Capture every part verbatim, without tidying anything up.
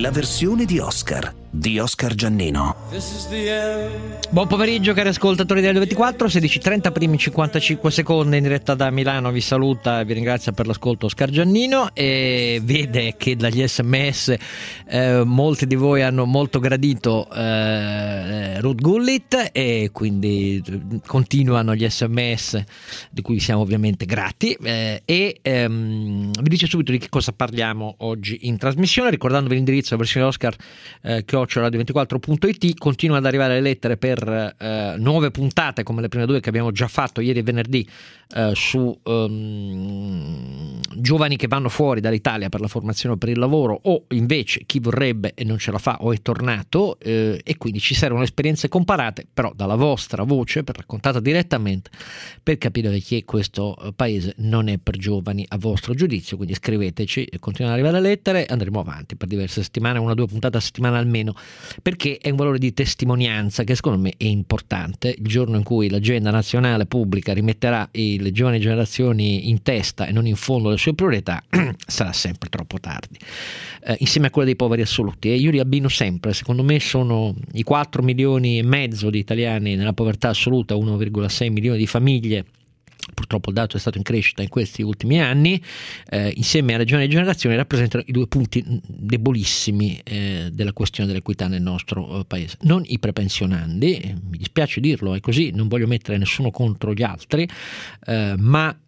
la versione di Oscar di Oscar Giannino. Buon pomeriggio cari ascoltatori del ventiquattro, sedici e trenta, primi cinquantacinque secondi in diretta da Milano. Vi saluta e vi ringrazia per l'ascolto Oscar Giannino, e vede che dagli sms eh, molti di voi hanno molto gradito eh, Ruth Gullit, e quindi continuano gli sms di cui siamo ovviamente grati, eh, e ehm, vi dice subito di che cosa parliamo oggi in trasmissione, ricordandovi l'indirizzo della versione Oscar eh, chiocciola radio ventiquattro punto it. Continuano ad arrivare le lettere per eh, nuove puntate come le prime due che abbiamo già fatto ieri e venerdì eh, su um, giovani che vanno fuori dall'Italia per la formazione o per il lavoro, o invece chi vorrebbe e non ce la fa o è tornato, eh, e quindi ci servono esperienze comparate però dalla vostra voce, per raccontata direttamente, per capire che questo paese non è per giovani a vostro giudizio. Quindi scriveteci e continuano ad arrivare le lettere, andremo avanti per diverse settimane, una o due puntate a settimana almeno, perché è un valore di testimonianza che secondo me è importante. Il giorno in cui l'agenda nazionale pubblica rimetterà le giovani generazioni in testa e non in fondo le sue priorità, sarà sempre troppo tardi, eh, insieme a quella dei poveri assoluti. E io li abbino sempre, secondo me sono i quattro milioni e mezzo di italiani nella povertà assoluta, uno virgola sei milioni di famiglie. Purtroppo il dato è stato in crescita in questi ultimi anni, eh, insieme alle giovani generazioni rappresentano i due punti debolissimi eh, della questione dell'equità nel nostro eh, paese. Non i prepensionandi, eh, mi dispiace dirlo, è così, non voglio mettere nessuno contro gli altri, eh, ma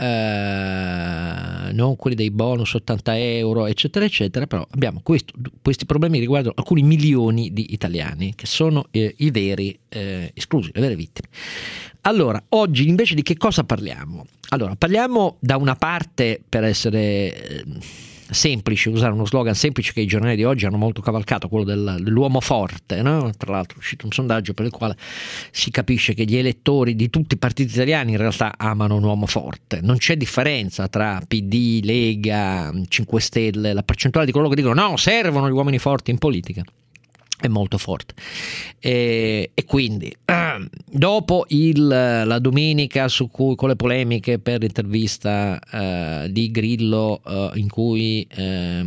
eh, non quelli dei bonus ottanta euro eccetera eccetera, però abbiamo questo, questi problemi riguardano alcuni milioni di italiani che sono eh, i veri eh, esclusi, le vere vittime. Allora, oggi invece di che cosa parliamo? Allora, parliamo da una parte, per essere eh, semplici, usare uno slogan semplice che i giornali di oggi hanno molto cavalcato, quello del, dell'uomo forte, no? Tra l'altro è uscito un sondaggio per il quale si capisce che gli elettori di tutti i partiti italiani in realtà amano un uomo forte. Non c'è differenza tra P D, Lega, cinque Stelle, la percentuale di coloro che dicono no, servono gli uomini forti in politica è molto forte, e, e quindi eh, dopo il, la domenica su cui, con le polemiche per l'intervista eh, di Grillo eh, in cui eh,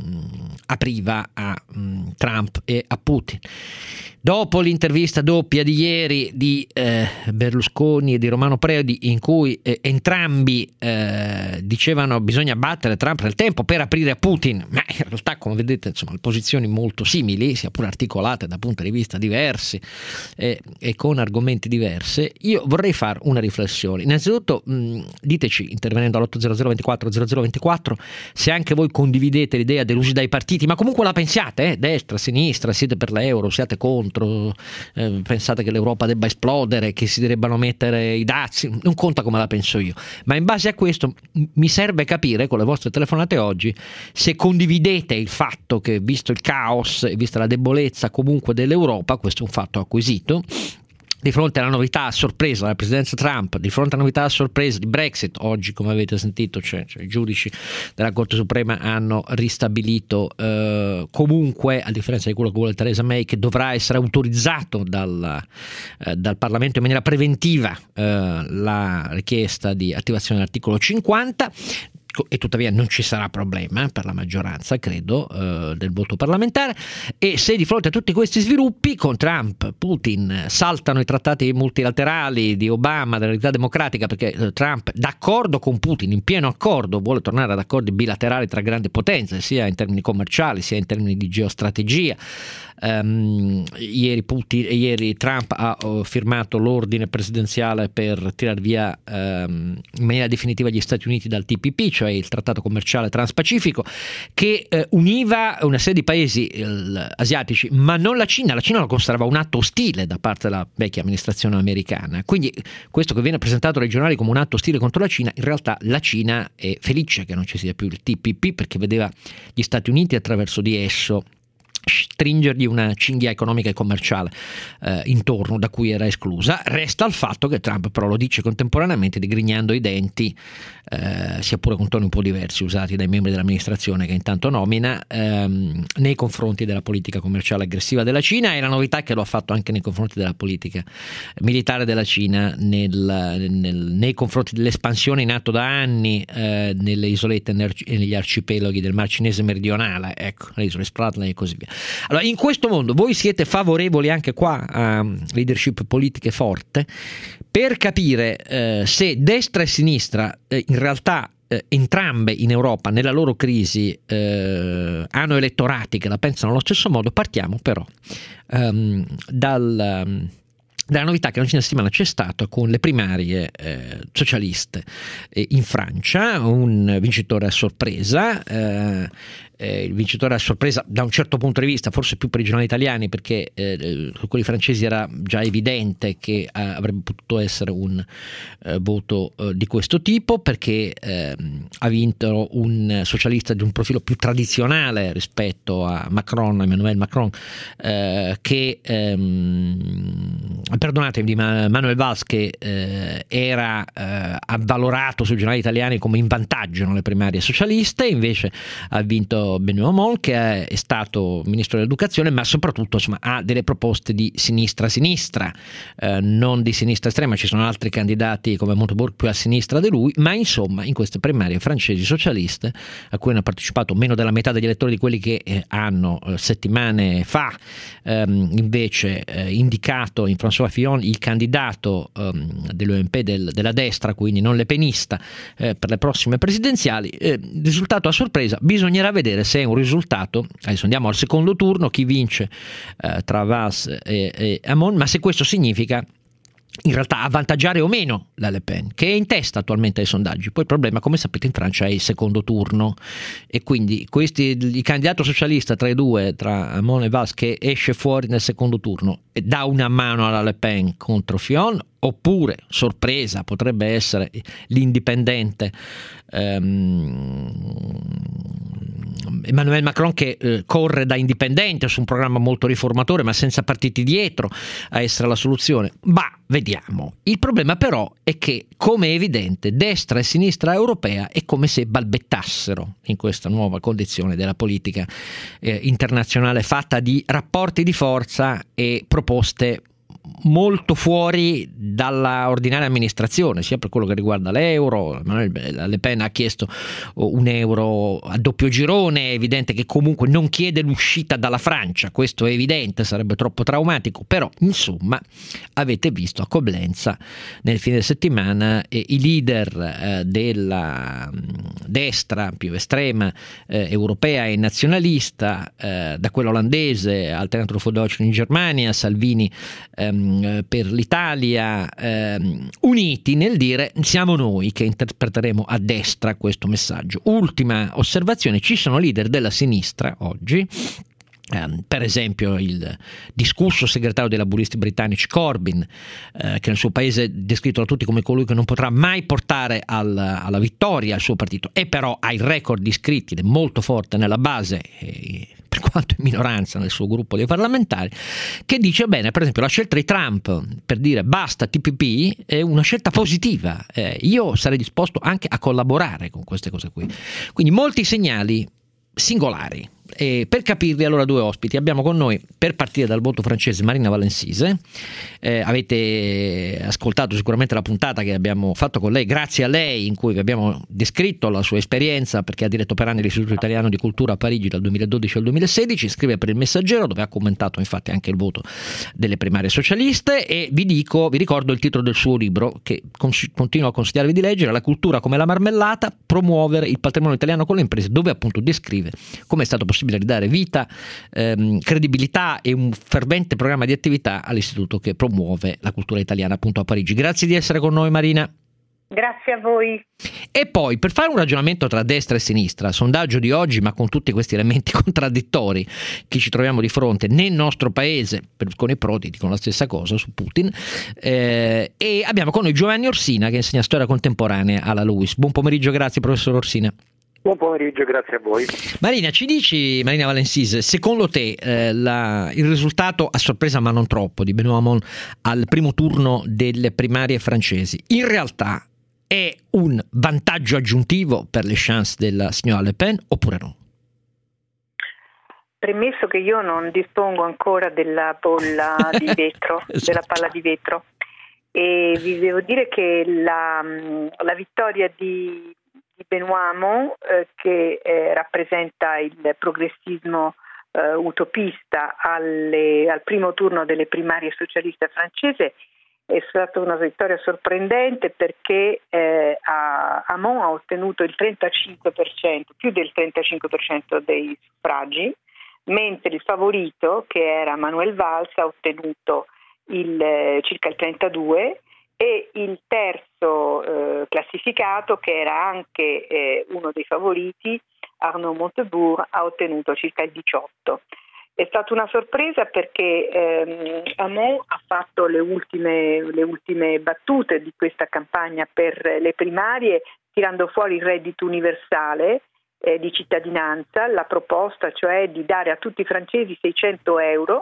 apriva a mh, Trump e a Putin, dopo l'intervista doppia di ieri di eh, Berlusconi e di Romano Prodi in cui eh, entrambi eh, dicevano bisogna battere Trump nel tempo per aprire a Putin, ma in realtà come vedete insomma le posizioni molto simili, sia pure articolate da punti di vista diversi eh, e con argomenti diversi. Io vorrei fare una riflessione. Innanzitutto mh, diteci, intervenendo all'otto zero zero ventiquattro zero zero ventiquattro, se anche voi condividete l'idea delusi dai partiti, ma comunque la pensiate, eh? destra, sinistra, siete per l'euro, siate contro, eh, pensate che l'Europa debba esplodere, che si debbano mettere i dazi, non conta come la penso io, ma in base a questo mi serve capire con le vostre telefonate oggi se condividete il fatto che, visto il caos e vista la debolezza comunque dell'Europa, questo è un fatto acquisito, di fronte alla novità a sorpresa della presidenza Trump, di fronte alla novità a sorpresa di Brexit, oggi come avete sentito cioè, cioè, i giudici della Corte Suprema hanno ristabilito eh, comunque, a differenza di quello che vuole Theresa May, che dovrà essere autorizzato dal, eh, dal Parlamento in maniera preventiva eh, la richiesta di attivazione dell'articolo cinquanta. E tuttavia non ci sarà problema per la maggioranza, credo, eh, del voto parlamentare. E se di fronte a tutti questi sviluppi con Trump, Putin saltano i trattati multilaterali di Obama, dell'Unità Democratica, perché eh, Trump, d'accordo con Putin, in pieno accordo, vuole tornare ad accordi bilaterali tra grandi potenze, sia in termini commerciali sia in termini di geostrategia. Um, ieri, Putin, ieri Trump ha uh, firmato l'ordine presidenziale per tirare via um, in maniera definitiva gli Stati Uniti dal T P P, cioè il trattato commerciale transpacifico che uh, univa una serie di paesi uh, asiatici, ma non la Cina. La Cina lo considerava un atto ostile da parte della vecchia amministrazione americana, quindi questo che viene presentato dai giornali come un atto ostile contro la Cina, in realtà la Cina è felice che non ci sia più il T P P, perché vedeva gli Stati Uniti attraverso di esso stringergli una cinghia economica e commerciale eh, intorno, da cui era esclusa. Resta il fatto che Trump però lo dice contemporaneamente digrignando i denti, eh, sia pure con toni un po' diversi usati dai membri dell'amministrazione che intanto nomina, ehm, nei confronti della politica commerciale aggressiva della Cina, e la novità è che lo ha fatto anche nei confronti della politica militare della Cina nel, nel, nei confronti dell'espansione in atto da anni eh, nelle isolette e negli arcipelaghi del Mar Cinese meridionale, ecco, le isole Spratly e così via. Allora, in questo mondo voi siete favorevoli anche qua a leadership politiche forte per capire eh, se destra e sinistra eh, in realtà eh, entrambe in Europa nella loro crisi eh, hanno elettorati che la pensano allo stesso modo. Partiamo però um, dal... Um, dalla novità che oggi una settimana c'è stato con le primarie eh, socialiste eh, in Francia, un vincitore a sorpresa, eh, eh, il vincitore a sorpresa da un certo punto di vista, forse più per i giornali italiani, perché eh, su quelli francesi era già evidente che eh, avrebbe potuto essere un eh, voto eh, di questo tipo, perché eh, ha vinto un socialista di un profilo più tradizionale rispetto a Macron, Emmanuel Macron, eh, che ehm, perdonatemi, di Manuel Valls, che eh, era eh, avvalorato sui giornali italiani come in vantaggio nelle primarie socialiste. Invece ha vinto Benoît Hamon, che è stato ministro dell'educazione, ma soprattutto insomma ha delle proposte di sinistra-sinistra, eh, non di sinistra estrema. Ci sono altri candidati come Montebourg più a sinistra di lui, ma insomma in queste primarie francesi socialiste, a cui hanno partecipato meno della metà degli elettori di quelli che eh, hanno eh, settimane fa ehm, invece eh, indicato in François Fillon il candidato ehm, dell'U M P del, della destra, quindi non lepenista, eh, per le prossime presidenziali. Eh, risultato a sorpresa, bisognerà vedere se è un risultato, adesso andiamo al secondo turno, chi vince eh, tra Valls e, e Hamon, ma se questo significa in realtà avvantaggiare o meno la Le Pen, che è in testa attualmente ai sondaggi. Poi il problema, come sapete, in Francia è il secondo turno, e quindi questi, il candidato socialista tra i due, tra Hamon e Valls, che esce fuori nel secondo turno e dà una mano alla Le Pen contro Fillon, oppure, sorpresa, potrebbe essere l'indipendente ehm, Emmanuel Macron, che eh, corre da indipendente su un programma molto riformatore ma senza partiti dietro a essere la soluzione. Ma vediamo. Il problema però è che, come è evidente, destra e sinistra europea è come se balbettassero in questa nuova condizione della politica eh, internazionale, fatta di rapporti di forza e proposte molto fuori dalla ordinaria amministrazione, sia per quello che riguarda l'euro. Le Pen ha chiesto un euro a doppio girone, è evidente che comunque non chiede l'uscita dalla Francia, questo è evidente, sarebbe troppo traumatico, però insomma avete visto a Coblenza nel fine settimana eh, i leader eh, della destra più estrema eh, europea e nazionalista, eh, da quello olandese al Teatro für Deutschland in Germania, Salvini ehm, per l'Italia, ehm, uniti nel dire siamo noi che interpreteremo a destra questo messaggio. Ultima osservazione: ci sono leader della sinistra oggi, Um, per esempio il discusso segretario dei laburisti britannici Corbyn, eh, che nel suo paese è descritto da tutti come colui che non potrà mai portare al, alla vittoria il suo partito, e però ha il record di iscritti ed è molto forte nella base, eh, per quanto in minoranza nel suo gruppo dei parlamentari, che dice bene, per esempio la scelta di Trump per dire basta T P P è una scelta positiva, eh, io sarei disposto anche a collaborare con queste cose qui. Quindi molti segnali singolari. E per capirvi, allora, due ospiti abbiamo con noi, per partire dal voto francese, Marina Valencise. Eh, avete ascoltato sicuramente la puntata che abbiamo fatto con lei, grazie a lei, in cui vi abbiamo descritto la sua esperienza, perché ha diretto per anni l'Istituto Italiano di Cultura a Parigi dal duemiladodici al duemilasedici, scrive per il Messaggero, dove ha commentato infatti anche il voto delle primarie socialiste. E vi dico, vi ricordo il titolo del suo libro, che cons- continuo a consigliarvi di leggere: La cultura come la marmellata, promuovere il patrimonio italiano con le imprese, dove appunto descrive come è stato possibile ridare vita, ehm, credibilità e un fervente programma di attività all'istituto che promuove la cultura italiana appunto a Parigi. Grazie di essere con noi, Marina. Grazie a voi. E poi, per fare un ragionamento tra destra e sinistra, sondaggio di oggi, ma con tutti questi elementi contraddittori che ci troviamo di fronte nel nostro paese, con i Prodi dicono la stessa cosa su Putin, eh, e abbiamo con noi Giovanni Orsina, che insegna storia contemporanea alla LUISS. Buon pomeriggio, grazie professor Orsina. Buon pomeriggio, grazie a voi. Marina, ci dici, Marina Valencise, secondo te eh, la, il risultato a sorpresa ma non troppo di Benoît Hamon al primo turno delle primarie francesi in realtà è un vantaggio aggiuntivo per le chance della signora Le Pen oppure no? Premesso che io non dispongo ancora della bolla di vetro, esatto. della palla di vetro, e vi devo dire che la, la vittoria di di Benoît Hamon, eh, che eh, rappresenta il progressismo eh, utopista alle, al primo turno delle primarie socialiste francese è stata una vittoria sorprendente perché eh, a Hamon ha ottenuto il trentacinque per cento, più del trentacinque per cento dei suffragi, mentre il favorito, che era Manuel Valls, ha ottenuto il, eh, circa il trentadue per cento e il terzo eh, classificato, che era anche eh, uno dei favoriti, Arnaud Montebourg, ha ottenuto circa il diciotto per cento. È stata una sorpresa perché ehm, Hamon ha fatto le ultime, le ultime battute di questa campagna per le primarie, tirando fuori il reddito universale eh, di cittadinanza, la proposta cioè di dare a tutti i francesi seicento euro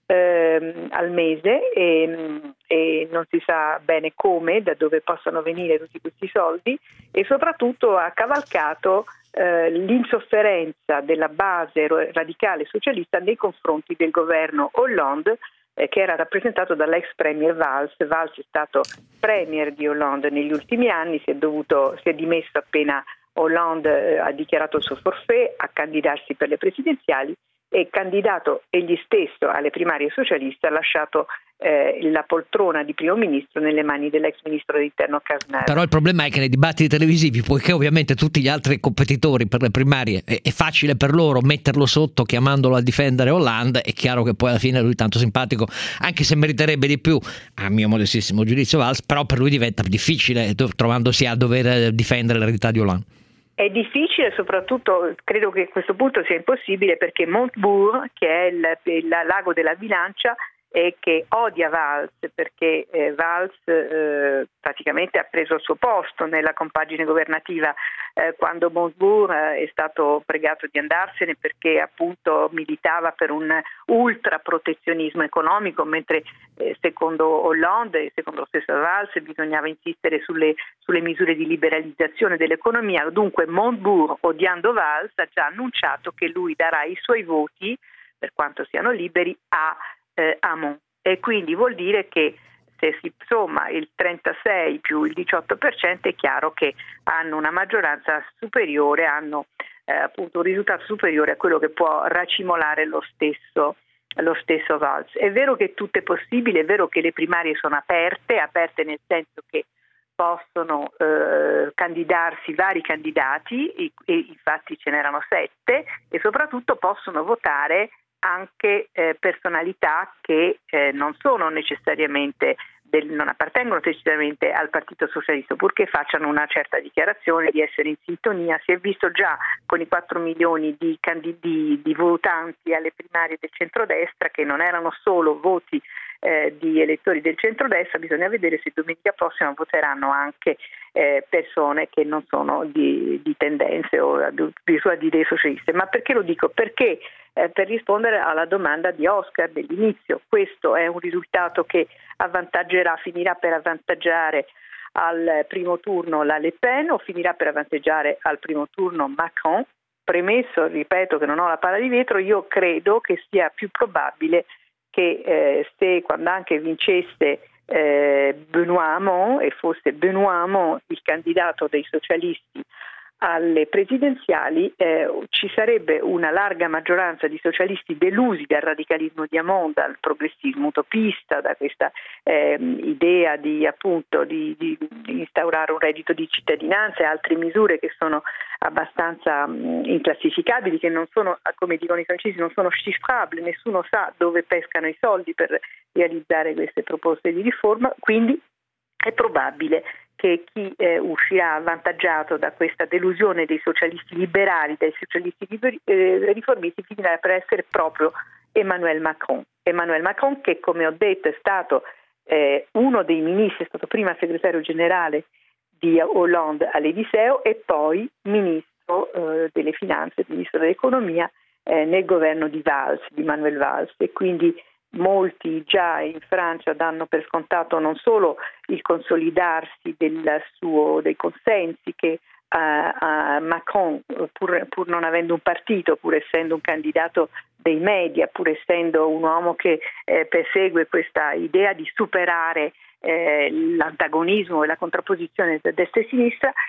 ehm, al mese e, e non si sa bene come, da dove possano venire tutti questi soldi, e soprattutto ha cavalcato eh, l'insofferenza della base radicale socialista nei confronti del governo Hollande, eh, che era rappresentato dall'ex premier Valls. Valls è stato premier di Hollande negli ultimi anni, si è dovuto, si è dimesso appena Hollande eh, ha dichiarato il suo forfait a candidarsi per le presidenziali, e candidato egli stesso alle primarie socialiste ha lasciato eh, la poltrona di primo ministro nelle mani dell'ex ministro dell'interno Cazeneuve. Però il problema è che nei dibattiti televisivi, poiché ovviamente tutti gli altri competitori per le primarie è, è facile per loro metterlo sotto chiamandolo a difendere Hollande, è chiaro che poi alla fine lui tanto simpatico, anche se meriterebbe di più a mio modestissimo giudizio Valls, però per lui diventa difficile trovandosi a dover difendere l'eredità di Hollande. È difficile, soprattutto credo che a questo punto sia impossibile, perché Montebourg, che è il, il lago della bilancia, e che odia Valls perché eh, Valls eh, praticamente ha preso il suo posto nella compagine governativa eh, quando Montebourg eh, è stato pregato di andarsene perché appunto militava per un ultraprotezionismo economico, mentre eh, secondo Hollande e secondo lo stesso Valls bisognava insistere sulle, sulle misure di liberalizzazione dell'economia. Dunque Montebourg, odiando Valls, ha già annunciato che lui darà i suoi voti, per quanto siano liberi, a Eh, Hamon, e quindi vuol dire che se si somma il trentasei più il diciotto per cento è chiaro che hanno una maggioranza superiore, hanno eh, appunto un risultato superiore a quello che può racimolare lo stesso lo stesso Valls. È vero che tutto è possibile, è vero che le primarie sono aperte, aperte nel senso che possono eh, candidarsi vari candidati, e, e infatti ce n'erano sette, e soprattutto possono votare anche eh, personalità che eh, non sono necessariamente del, non appartengono necessariamente al Partito Socialista, purché facciano una certa dichiarazione di essere in sintonia. Si è visto già con i quattro milioni di, candidi, di votanti alle primarie del centrodestra che non erano solo voti eh, di elettori del centrodestra. Bisogna vedere se domenica prossima voteranno anche eh, persone che non sono di, di tendenze o addirittura di idee socialiste. Ma perché lo dico? Perché eh, per rispondere alla domanda di Oscar dell'inizio, questo è un risultato che avvantaggerà, finirà per avvantaggiare al primo turno la Le Pen o finirà per avvantaggiare al primo turno Macron. Premesso, ripeto, che non ho la palla di vetro, io credo che sia più probabile che eh, se quando anche vincesse eh, Benoît Hamon e fosse Benoît Hamon il candidato dei socialisti alle presidenziali, eh, ci sarebbe una larga maggioranza di socialisti delusi dal radicalismo di Hamon, dal progressismo utopista, da questa eh, idea di appunto di, di, di instaurare un reddito di cittadinanza e altre misure che sono abbastanza mh, inclassificabili, che non sono, come dicono i francesi, non sono chiffrabili, nessuno sa dove pescano i soldi per realizzare queste proposte di riforma. Quindi è probabile che chi eh, uscirà avvantaggiato da questa delusione dei socialisti liberali, dai socialisti liberi, eh, riformisti, finirà per essere proprio Emmanuel Macron. Emmanuel Macron, che come ho detto è stato eh, uno dei ministri, è stato prima segretario generale di Hollande all'Eliseo e poi ministro eh, delle finanze, ministro dell'economia eh, nel governo di Valls, di Manuel Valls, e quindi molti già in Francia danno per scontato non solo il consolidarsi del suo, dei consensi che uh, uh, Macron, pur, pur non avendo un partito, pur essendo un candidato dei media, pur essendo un uomo che eh, persegue questa idea di superare eh, l'antagonismo e la contrapposizione tra destra e sinistra,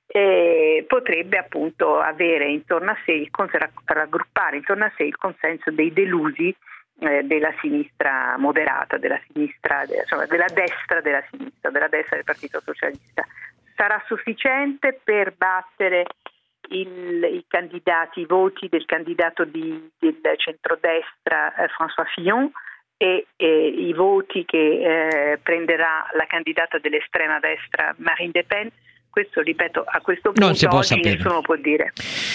eh, potrebbe appunto avere intorno a sé il raggruppare intorno a sé il consenso dei delusi eh, della sinistra moderata, della sinistra, de, insomma, della destra della sinistra, della destra del Partito Socialista. Sarà sufficiente per battere il, i candidati, i voti del candidato di, del centrodestra eh, François Fillon e, e i voti che eh, prenderà la candidata dell'estrema destra Marine Le Pen? Questo, ripeto, a questo punto non si può oggi sapere. Nessuno può dire.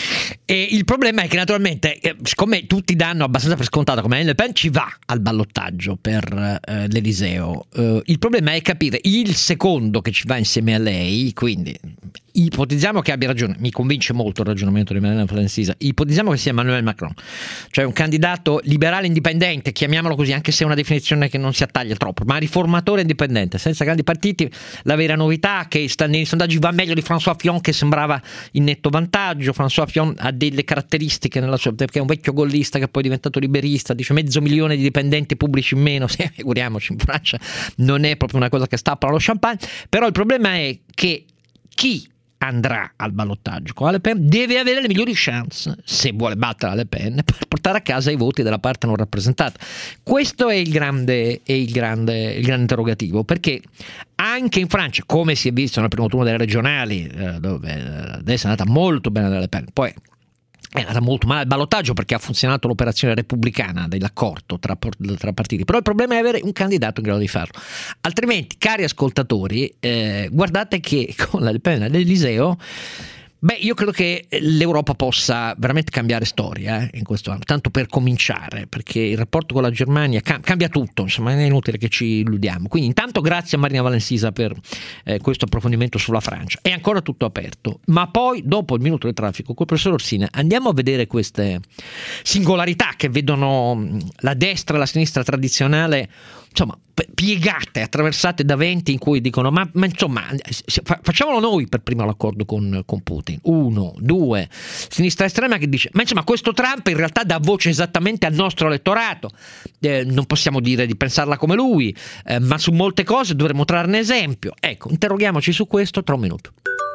E il problema è che naturalmente, eh, siccome tutti danno abbastanza per scontato come Marine Le Pen ci va al ballottaggio per eh, l'Eliseo, eh, il problema è capire il secondo che ci va insieme a lei, quindi ipotizziamo che abbia ragione, mi convince molto il ragionamento di Mariana Francesa, ipotizziamo che sia Emmanuel Macron, cioè un candidato liberale indipendente, chiamiamolo così, anche se è una definizione che non si attaglia troppo, ma riformatore indipendente, senza grandi partiti. La vera novità è che sta nei sondaggi va meglio di François Fillon, che sembrava in netto vantaggio. François Fillon ha delle caratteristiche nella sua, perché è un vecchio gollista che poi è diventato liberista, dice mezzo milione di dipendenti pubblici in meno, sì, figuriamoci, in Francia non è proprio una cosa che stappa lo champagne. Però il problema è che chi andrà al ballottaggio con la Le Pen deve avere le migliori chance, se vuole battere la Le Pen, per portare a casa i voti della parte non rappresentata. Questo è il grande, è il grande, il grande interrogativo, perché anche in Francia, come si è visto nel primo turno delle regionali, eh, dove adesso è andata molto bene la Le Pen, poi è andata molto male il ballottaggio perché ha funzionato l'operazione repubblicana dell'accordo tra, tra partiti, però il problema è avere un candidato in grado di farlo, altrimenti, cari ascoltatori, eh, guardate che con la Le Pen all'Eliseo, beh, io credo che l'Europa possa veramente cambiare storia eh, in questo anno, tanto per cominciare, perché il rapporto con la Germania cam- cambia tutto, insomma è inutile che ci illudiamo. Quindi intanto grazie a Marina Valencisa per eh, questo approfondimento sulla Francia, è ancora tutto aperto, ma poi dopo il minuto del traffico col professor Orsina andiamo a vedere queste singolarità che vedono la destra e la sinistra tradizionale, insomma, piegate, attraversate da venti in cui dicono ma, ma insomma facciamolo noi per prima l'accordo con, con Putin. Uno, due, sinistra estrema che dice ma insomma questo Trump in realtà dà voce esattamente al nostro elettorato, eh, non possiamo dire di pensarla come lui, eh, ma su molte cose dovremmo trarne esempio. Ecco, interroghiamoci su questo tra un minuto.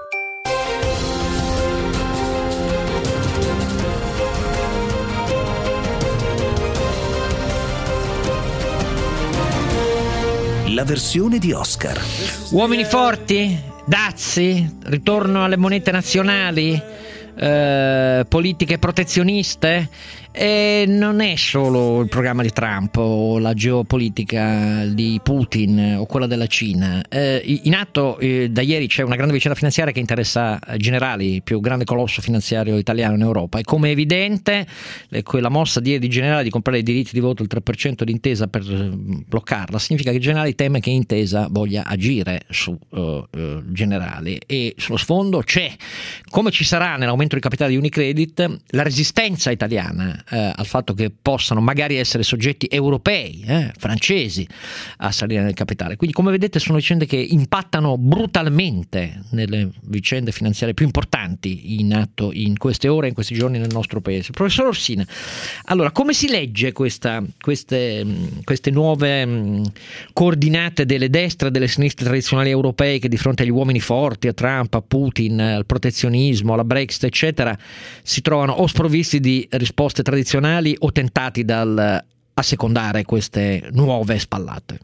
La versione di Oscar. Uomini forti, dazi, ritorno alle monete nazionali, eh, politiche protezioniste. E non è solo il programma di Trump o la geopolitica di Putin o quella della Cina. Eh, in atto eh, da ieri c'è una grande vicenda finanziaria che interessa Generali, il più grande colosso finanziario italiano in Europa, e come è evidente eh, quella mossa di, di Generali di comprare i diritti di voto il tre per cento di Intesa per eh, bloccarla significa che Generali teme che Intesa voglia agire su uh, uh, Generali, e sullo sfondo c'è, come ci sarà nell'aumento di capitale di Unicredit, la resistenza italiana Eh, al fatto che possano magari essere soggetti europei, eh, francesi, a salire nel capitale. Quindi, come vedete, sono vicende che impattano brutalmente nelle vicende finanziarie più importanti in atto in queste ore, in questi giorni nel nostro paese. Professor Orsina, allora, come si legge questa, queste, queste nuove mh, coordinate delle destre e delle sinistre tradizionali europee che di fronte agli uomini forti, a Trump, a Putin, al protezionismo, alla Brexit, eccetera, si trovano o sprovvisti di risposte tradizionali o tentati dal assecondare queste nuove spallate?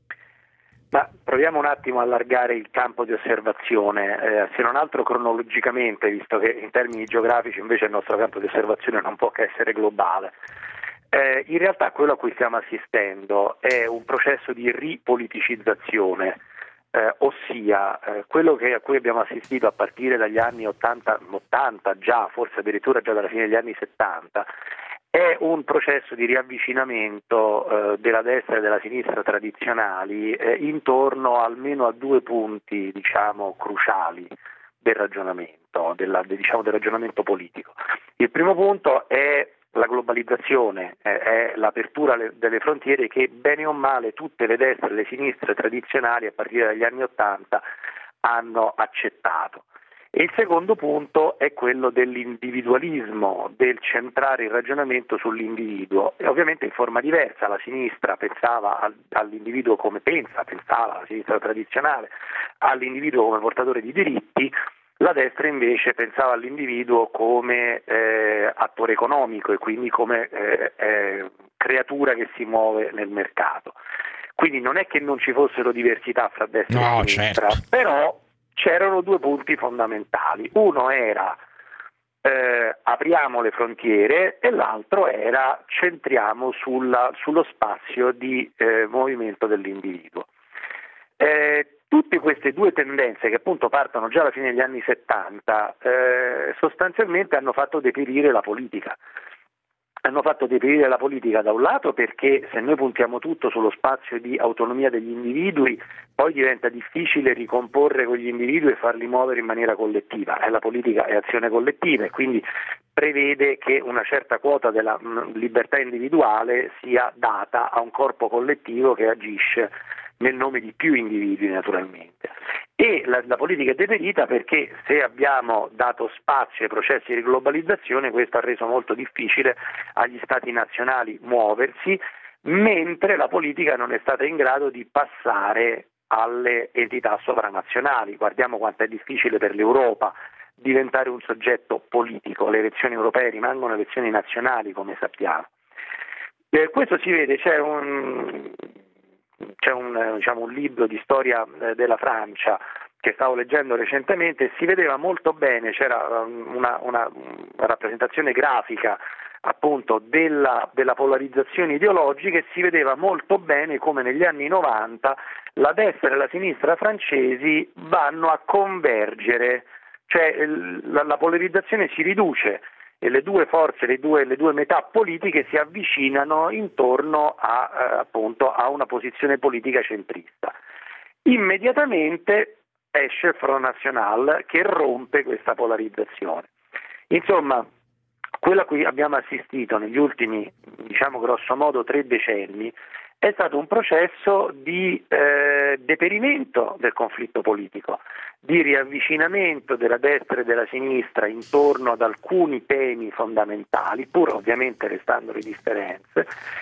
Ma proviamo un attimo a allargare il campo di osservazione, eh, se non altro cronologicamente, visto che in termini geografici invece il nostro campo di osservazione non può che essere globale. Eh, in realtà quello a cui stiamo assistendo è un processo di ripoliticizzazione, eh, ossia eh, quello che, a cui abbiamo assistito a partire dagli anni ottanta, ottanta già, forse addirittura già dalla fine degli anni settanta, è un processo di riavvicinamento eh, della destra e della sinistra tradizionali eh, intorno almeno a due punti, diciamo, cruciali del ragionamento, della, diciamo, del ragionamento politico. Il primo punto è la globalizzazione, eh, è l'apertura le, delle frontiere che bene o male tutte le destre e le sinistre tradizionali a partire dagli anni Ottanta hanno accettato. E il secondo punto è quello dell'individualismo, del centrare il ragionamento sull'individuo, e ovviamente in forma diversa. La sinistra pensava al, all'individuo come pensa, pensava la sinistra tradizionale, all'individuo come portatore di diritti, La destra invece pensava all'individuo come eh, attore economico e quindi come eh, eh, creatura che si muove nel mercato. Quindi non è che non ci fossero diversità fra destra no, e sinistra, certo. però c'erano due punti fondamentali. Uno era eh, apriamo le frontiere e l'altro era centriamo sulla, sullo spazio di eh, movimento dell'individuo. Eh, Tutte queste due tendenze, che appunto partono già alla fine degli anni settanta, eh, sostanzialmente hanno fatto depierire la politica. Hanno fatto depierire la politica da un lato perché se noi puntiamo tutto sullo spazio di autonomia degli individui, poi diventa difficile ricomporre quegli individui e farli muovere in maniera collettiva. Eh, la politica è azione collettiva e quindi prevede che una certa quota della mh, libertà individuale sia data a un corpo collettivo che agisce nel nome di più individui naturalmente. E la, la politica è deperita perché se abbiamo dato spazio ai processi di globalizzazione, questo ha reso molto difficile agli stati nazionali muoversi, mentre la politica non è stata in grado di passare alle entità sovranazionali. Guardiamo quanto è difficile per l'Europa diventare un soggetto politico, le elezioni europee rimangono elezioni nazionali come sappiamo. Eh, questo si vede, c'è un... C'è un, diciamo, un libro di storia della Francia che stavo leggendo recentemente e si vedeva molto bene, c'era una, una, una rappresentazione grafica appunto della, della polarizzazione ideologica e si vedeva molto bene come negli anni novanta la destra e la sinistra francesi vanno a convergere, cioè la, la polarizzazione si riduce e le due forze, le due, le due metà politiche si avvicinano intorno a, eh, appunto, a una posizione politica centrista. Immediatamente esce il Front National che rompe questa polarizzazione. Insomma, quello a cui abbiamo assistito negli ultimi, diciamo grosso modo, tre decenni è stato un processo di eh, deperimento del conflitto politico, di riavvicinamento della destra e della sinistra intorno ad alcuni temi fondamentali, pur ovviamente restando le differenze,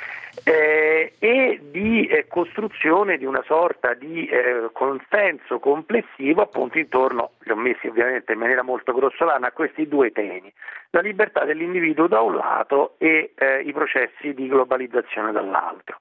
eh, e di eh, costruzione di una sorta di eh, consenso complessivo appunto intorno, li ho messi ovviamente in maniera molto grossolana, a questi due temi, la libertà dell'individuo da un lato e eh, i processi di globalizzazione dall'altro.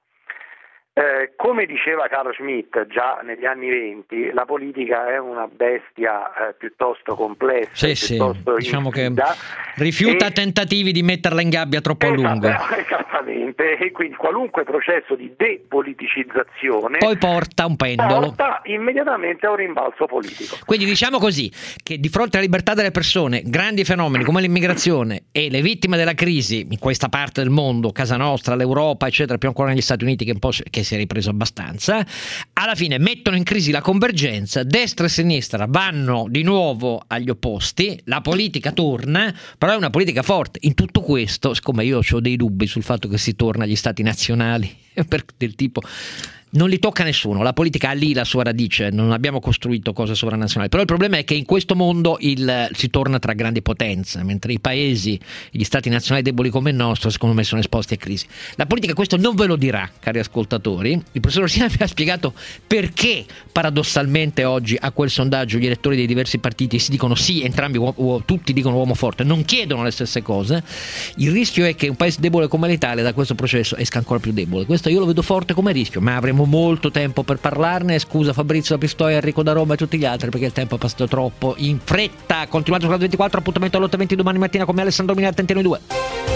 Eh, come diceva Carlo Schmitt già negli anni venti, la politica è una bestia eh, piuttosto complessa, sì, piuttosto sì. Diciamo che e, rifiuta tentativi di metterla in gabbia troppo a lungo. Esattamente, e quindi qualunque processo di depoliticizzazione poi porta un pendolo. Porta immediatamente a un rimbalzo politico. Quindi diciamo così, che di fronte alla libertà delle persone, grandi fenomeni come l'immigrazione e le vittime della crisi in questa parte del mondo, casa nostra, l'Europa, eccetera, più ancora negli Stati Uniti che un po' che si è ripreso abbastanza, alla fine mettono in crisi la convergenza, destra e sinistra vanno di nuovo agli opposti, la politica torna, però è una politica forte. In tutto questo, siccome io ho dei dubbi sul fatto che si torna agli stati nazionali, per, del tipo non li tocca nessuno, la politica ha lì la sua radice, non abbiamo costruito cose sovranazionali, però il problema è che in questo mondo il, si torna tra grandi potenze, mentre i paesi, gli stati nazionali deboli come il nostro, secondo me sono esposti a crisi. La politica questo non ve lo dirà, cari ascoltatori. Il professor Orsina vi ha spiegato perché paradossalmente oggi a quel sondaggio gli elettori dei diversi partiti si dicono sì, entrambi, uo, tutti dicono uomo forte, non chiedono le stesse cose. Il rischio è che un paese debole come l'Italia da questo processo esca ancora più debole. Questo io lo vedo forte come rischio, ma avremo molto tempo per parlarne. Scusa Fabrizio da Pistoia, Enrico da Roma e tutti gli altri perché il tempo è passato troppo in fretta. Continuate su Radio ventiquattro, appuntamento alle otto e venti domani mattina con me Alessandro Minardi, Antenne due.